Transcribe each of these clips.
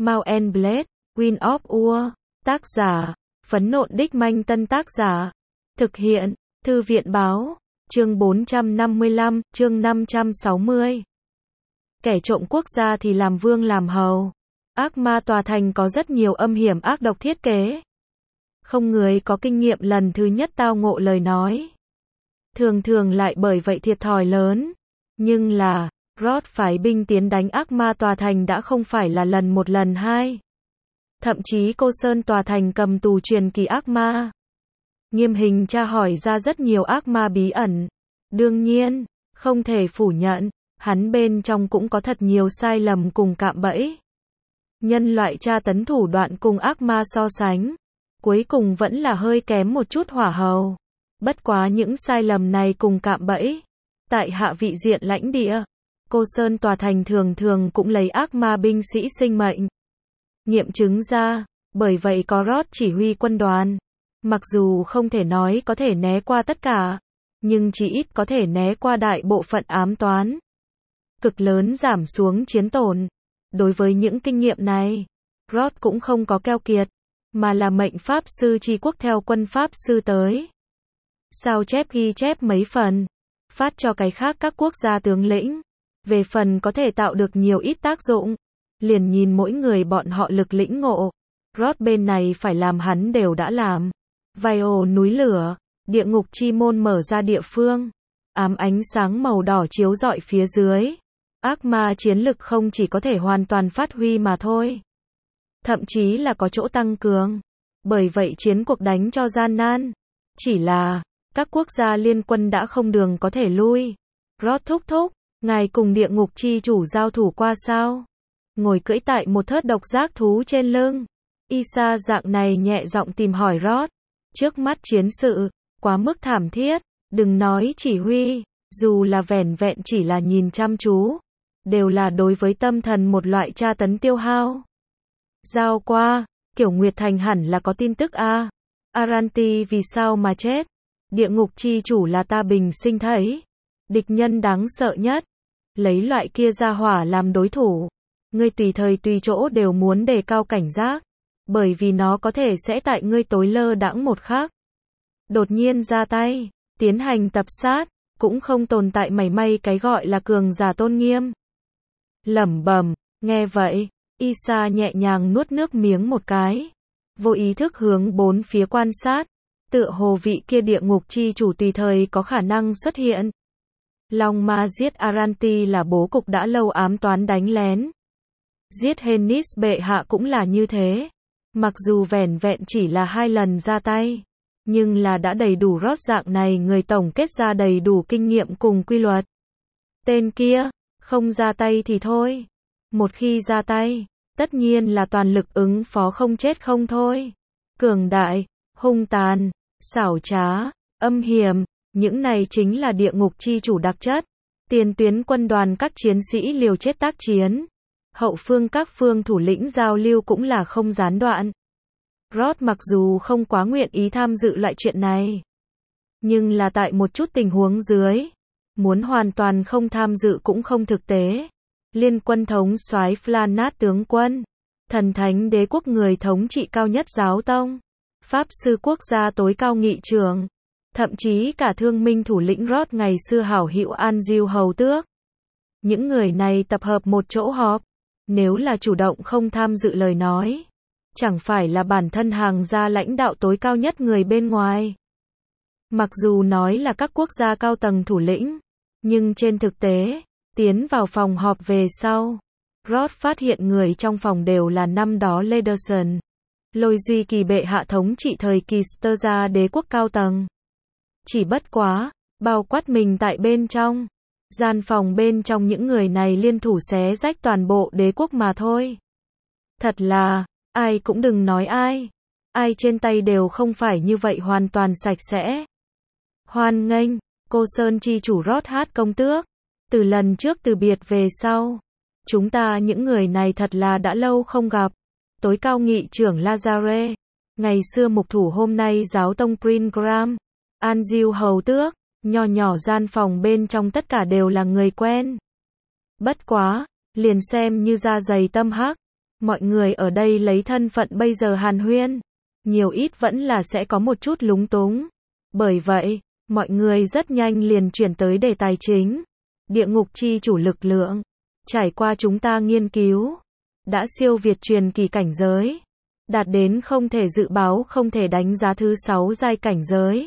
Mount and Blade, Wind of War. Tác giả, Phấn Nộn Đích Manh. Tân tác giả, thực hiện, Thư viện Báo. Chương 455, chương 560. Kẻ trộm quốc gia thì làm vương làm hầu. Ác ma tòa thành có rất nhiều âm hiểm ác độc thiết kế. Không người có kinh nghiệm lần thứ nhất tao ngộ lời nói. Thường thường lại bởi vậy thiệt thòi lớn. Nhưng là, Rod phái binh tiến đánh ác ma tòa thành đã không phải là lần một lần hai. Thậm chí Cô Sơn tòa thành cầm tù truyền kỳ ác ma. Nghiêm hình tra hỏi ra rất nhiều ác ma bí ẩn. Đương nhiên, không thể phủ nhận, hắn bên trong cũng có thật nhiều sai lầm cùng cạm bẫy. Nhân loại tra tấn thủ đoạn cùng ác ma so sánh, cuối cùng vẫn là hơi kém một chút hỏa hầu. Bất quá những sai lầm này cùng cạm bẫy, tại hạ vị diện lãnh địa, Cô Sơn tòa thành thường thường cũng lấy ác ma binh sĩ sinh mệnh. Nghiệm chứng ra, bởi vậy có Rod chỉ huy quân đoàn. Mặc dù không thể nói có thể né qua tất cả, nhưng chỉ ít có thể né qua đại bộ phận ám toán. Cực lớn giảm xuống chiến tổn. Đối với những kinh nghiệm này, Rod cũng không có keo kiệt, mà là mệnh pháp sư tri quốc theo quân pháp sư tới. Sao chép ghi chép mấy phần, phát cho cái khác các quốc gia tướng lĩnh. Về phần có thể tạo được nhiều ít tác dụng, liền nhìn mỗi người bọn họ lực lĩnh ngộ. Rod bên này phải làm hắn đều đã làm. Vio núi lửa, địa ngục chi môn mở ra địa phương. Ám ánh sáng màu đỏ chiếu rọi phía dưới. Ác ma chiến lực không chỉ có thể hoàn toàn phát huy mà thôi. Thậm chí là có chỗ tăng cường. Bởi vậy chiến cuộc đánh cho gian nan. Chỉ là, các quốc gia liên quân đã không đường có thể lui. Rod thúc thúc, ngài cùng địa ngục chi chủ giao thủ qua sao? Ngồi cưỡi tại một thớt độc giác thú trên lưng. Isa dạng này nhẹ giọng tìm hỏi Rod. Trước mắt chiến sự, quá mức thảm thiết, đừng nói chỉ huy, dù là vẻn vẹn chỉ là nhìn chăm chú, đều là đối với tâm thần một loại tra tấn tiêu hao. Giao qua, Kiểu Nguyệt Thành hẳn là có tin tức a. Aranti vì sao mà chết? Địa ngục chi chủ là ta bình sinh thấy. Địch nhân đáng sợ nhất. Lấy loại kia ra hỏa làm đối thủ. Ngươi tùy thời tùy chỗ đều muốn đề cao cảnh giác. Bởi vì nó có thể sẽ tại ngươi tối lơ đãng một khắc. Đột nhiên ra tay, tiến hành tập sát, cũng không tồn tại mảy may cái gọi là cường giả tôn nghiêm. Lẩm bẩm, nghe vậy, Isa nhẹ nhàng nuốt nước miếng một cái. Vô ý thức hướng bốn phía quan sát. Tựa hồ vị kia địa ngục chi chủ tùy thời có khả năng xuất hiện. Long ma giết Aranti là bố cục đã lâu ám toán đánh lén. Giết Hennis bệ hạ cũng là như thế. Mặc dù vẻn vẹn chỉ là 2 lần ra tay, nhưng là đã đầy đủ Rod dạng này người tổng kết ra đầy đủ kinh nghiệm cùng quy luật. Tên kia, không ra tay thì thôi. Một khi ra tay, tất nhiên là toàn lực ứng phó không chết không thôi. Cường đại, hung tàn, xảo trá, âm hiểm, những này chính là địa ngục chi chủ đặc chất. Tiền tuyến quân đoàn các chiến sĩ liều chết tác chiến. Hậu phương các phương thủ lĩnh giao lưu cũng là không gián đoạn. Rod mặc dù không quá nguyện ý tham dự loại chuyện này, nhưng là tại một chút tình huống dưới, muốn hoàn toàn không tham dự cũng không thực tế. Liên quân thống soái Flanat tướng quân, thần thánh đế quốc người thống trị cao nhất giáo tông, pháp sư quốc gia tối cao nghị trưởng, thậm chí cả thương minh thủ lĩnh Rod ngày xưa hảo hữu An Diêu hầu tước. Những người này tập hợp một chỗ họp. Nếu là chủ động không tham dự lời nói, chẳng phải là bản thân hàng gia lãnh đạo tối cao nhất người bên ngoài. Mặc dù nói là các quốc gia cao tầng thủ lĩnh, nhưng trên thực tế, tiến vào phòng họp về sau, Rod phát hiện người trong phòng đều là năm đó Lederson, Lôi Duy Kỳ bệ hạ thống trị thời kỳ Sterza đế quốc cao tầng. Chỉ bất quá, bao quát mình tại bên trong. Gian phòng bên trong những người này liên thủ xé rách toàn bộ đế quốc mà thôi. Thật là, ai cũng đừng nói ai. Ai trên tay đều không phải như vậy hoàn toàn sạch sẽ. Hoan nghênh, Cô Sơn chi chủ Rod hát công tước. Từ lần trước từ biệt về sau. Chúng ta những người này thật là đã lâu không gặp. Tối cao nghị trưởng Lazare. Ngày xưa mục thủ hôm nay giáo tông Pringram. An Diêu hầu tước. Nhỏ nhỏ gian phòng bên trong tất cả đều là người quen. Bất quá, liền xem như da dày tâm hắc. Mọi người ở đây lấy thân phận bây giờ hàn huyên, nhiều ít vẫn là sẽ có một chút lúng túng. Bởi vậy, mọi người rất nhanh liền chuyển tới đề tài chính. Địa ngục chi chủ lực lượng. Trải qua chúng ta nghiên cứu, đã siêu việt truyền kỳ cảnh giới, đạt đến không thể dự báo không thể đánh giá thứ 6 giai cảnh giới.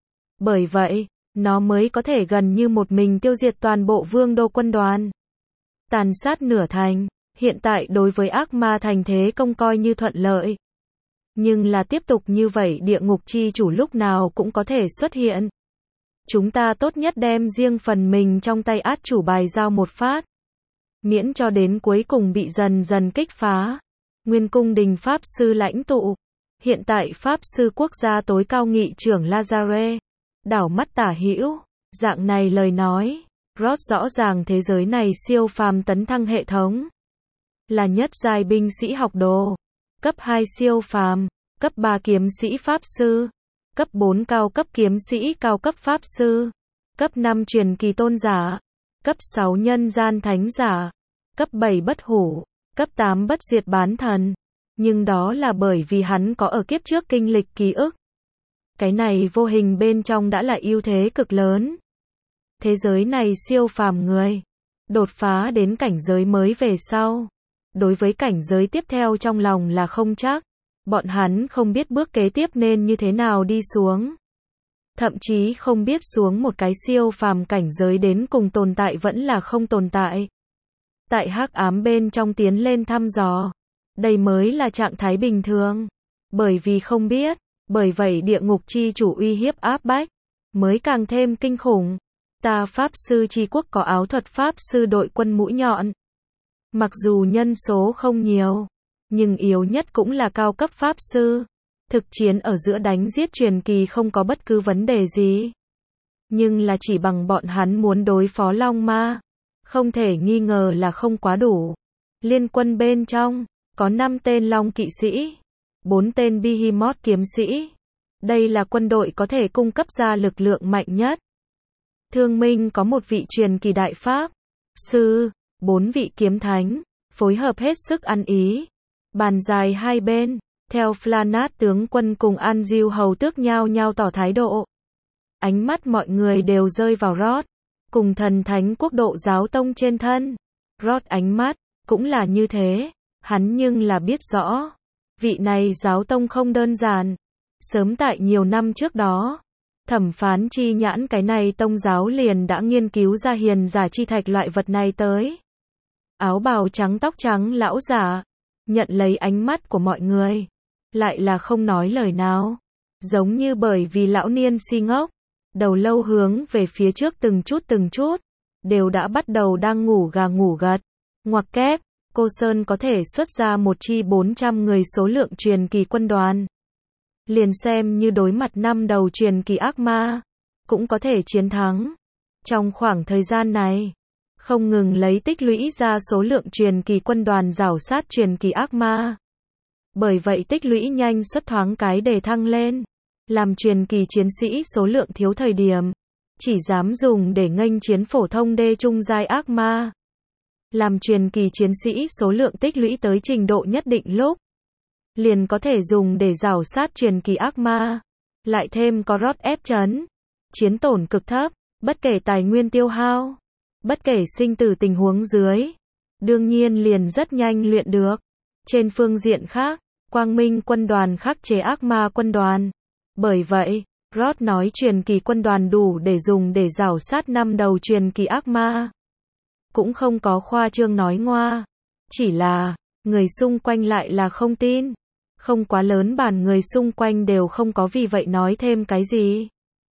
Bởi vậy, nó mới có thể gần như một mình tiêu diệt toàn bộ vương đô quân đoàn. Tàn sát nửa thành, hiện tại đối với ác ma thành thế công coi như thuận lợi. Nhưng là tiếp tục như vậy địa ngục chi chủ lúc nào cũng có thể xuất hiện. Chúng ta tốt nhất đem riêng phần mình trong tay át chủ bài giao một phát. Miễn cho đến cuối cùng bị dần dần kích phá. Nguyên cung đình Pháp Sư lãnh tụ. Hiện tại Pháp Sư quốc gia tối cao nghị trưởng Lazare. Đảo mắt tả hữu. Dạng này lời nói. Rót rõ ràng thế giới này siêu phàm tấn thăng hệ thống. Là nhất giai binh sĩ học đồ. Cấp 2 siêu phàm. Cấp 3 kiếm sĩ Pháp Sư. Cấp 4 cao cấp kiếm sĩ cao cấp Pháp Sư. Cấp 5 truyền kỳ tôn giả. Cấp 6 nhân gian thánh giả. Cấp 7 bất hủ. Cấp 8 bất diệt bán thần. Nhưng đó là bởi vì hắn có ở kiếp trước kinh lịch ký ức. Cái này vô hình bên trong đã là ưu thế cực lớn. Thế giới này siêu phàm người. Đột phá đến cảnh giới mới về sau. Đối với cảnh giới tiếp theo trong lòng là không chắc. Bọn hắn không biết bước kế tiếp nên như thế nào đi xuống. Thậm chí không biết xuống một cái siêu phàm cảnh giới đến cùng tồn tại vẫn là không tồn tại. Tại hắc ám bên trong tiến lên thăm dò. Đây mới là trạng thái bình thường. Bởi vì không biết, bởi vậy địa ngục chi chủ uy hiếp áp bách, mới càng thêm kinh khủng. Ta Pháp Sư chi quốc có áo thuật Pháp Sư đội quân mũi nhọn. Mặc dù nhân số không nhiều, nhưng yếu nhất cũng là cao cấp Pháp Sư. Thực chiến ở giữa đánh giết truyền kỳ không có bất cứ vấn đề gì. Nhưng là chỉ bằng bọn hắn muốn đối phó Long Ma. Không thể nghi ngờ là không quá đủ. Liên quân bên trong, có 5 tên Long kỵ sĩ, 4 tên Behemoth kiếm sĩ. Đây là quân đội có thể cung cấp ra lực lượng mạnh nhất. Thương Minh có một vị truyền kỳ đại Pháp Sư, 4 vị kiếm thánh, phối hợp hết sức ăn ý. Bàn dài hai bên, theo Flanat tướng quân cùng An Diêu hầu tước nhau nhau tỏ thái độ. Ánh mắt mọi người đều rơi vào Rod, cùng thần thánh quốc độ giáo tông trên thân. Rod ánh mắt, cũng là như thế, hắn nhưng là biết rõ. Vị này giáo tông không đơn giản. Sớm tại nhiều năm trước đó, thẩm phán chi nhãn cái này tông giáo liền đã nghiên cứu ra hiền giả chi thạch loại vật này tới. Áo bào trắng tóc trắng lão giả, nhận lấy ánh mắt của mọi người, lại là không nói lời nào. Giống như bởi vì lão niên si ngốc, đầu lâu hướng về phía trước từng chút, đều đã bắt đầu đang ngủ gà ngủ gật. Ngoặc kép, cô Sơn có thể xuất ra một chi 400 người số lượng truyền kỳ quân đoàn. Liền xem như đối mặt 5 đầu truyền kỳ ác ma, cũng có thể chiến thắng. Trong khoảng thời gian này, không ngừng lấy tích lũy ra số lượng truyền kỳ quân đoàn rảo sát truyền kỳ ác ma. Bởi vậy tích lũy nhanh suất thoáng cái để thăng lên. Làm truyền kỳ chiến sĩ số lượng thiếu thời điểm, chỉ dám dùng để nghênh chiến phổ thông đê trung giai ác ma. Làm truyền kỳ chiến sĩ số lượng tích lũy tới trình độ nhất định lúc, liền có thể dùng để rảo sát truyền kỳ ác ma. Lại thêm có Rod ép chấn, chiến tổn cực thấp, bất kể tài nguyên tiêu hao, bất kể sinh tử tình huống dưới, đương nhiên liền rất nhanh luyện được. Trên phương diện khác, Quang Minh quân đoàn khắc chế ác ma quân đoàn. Bởi vậy, Rod nói truyền kỳ quân đoàn đủ để dùng để rảo sát 5 đầu truyền kỳ ác ma. Cũng không có khoa trương nói ngoa. Chỉ là, người xung quanh lại là không tin. Không quá lớn bản người xung quanh đều không có vì vậy nói thêm cái gì.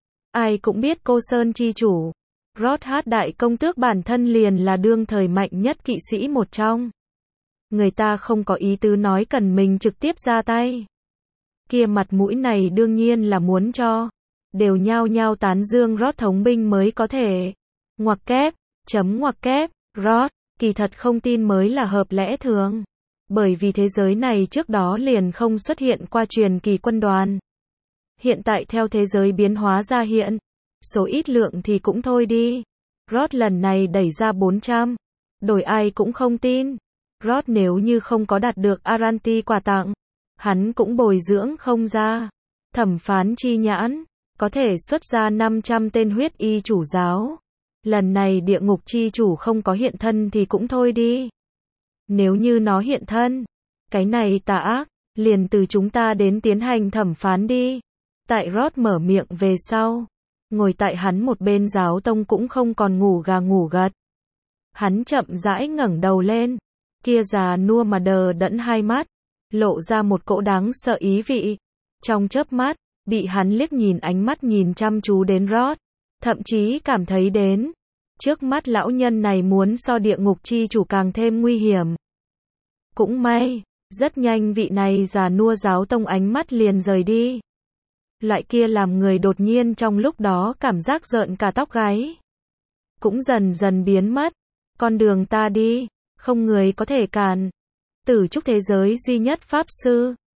Ai cũng biết cô Sơn chi chủ. Rod hát đại công tước bản thân liền là đương thời mạnh nhất kỵ sĩ một trong. Người ta không có ý tứ nói cần mình trực tiếp ra tay. Kia mặt mũi này đương nhiên là muốn cho. Đều nhao nhao tán dương Rod thống binh mới có thể. Ngoặc kép, ngoặc kép, Rod, kỳ thật không tin mới là hợp lẽ thường. Bởi vì thế giới này trước đó liền không xuất hiện qua truyền kỳ quân đoàn. Hiện tại theo thế giới biến hóa ra hiện, số ít lượng thì cũng thôi đi. Rod lần này đẩy ra 400, đổi ai cũng không tin. Rod nếu như không có đạt được Aranti quà tặng, hắn cũng bồi dưỡng không ra. Thẩm phán chi nhãn, có thể xuất ra 500 tên huyết y chủ giáo. Lần này địa ngục chi chủ không có hiện thân thì cũng thôi đi. Nếu như nó hiện thân, cái này tà ác, liền từ chúng ta đến tiến hành thẩm phán đi. Tại Rod mở miệng về sau, ngồi tại hắn một bên giáo tông cũng không còn ngủ gà ngủ gật. Hắn chậm rãi ngẩng đầu lên, kia già nua mà đờ đẫn hai mắt, lộ ra một cỗ đáng sợ ý vị. Trong chớp mắt, bị hắn liếc nhìn ánh mắt nhìn chăm chú đến Rod, thậm chí cảm thấy đến, trước mắt lão nhân này muốn so địa ngục chi chủ càng thêm nguy hiểm. Cũng may, rất nhanh vị này già nua giáo tông ánh mắt liền rời đi. Loại kia làm người đột nhiên trong lúc đó cảm giác rợn cả tóc gáy. Cũng dần dần biến mất. Con đường ta đi, không người có thể cản. Tử trúc thế giới duy nhất pháp sư.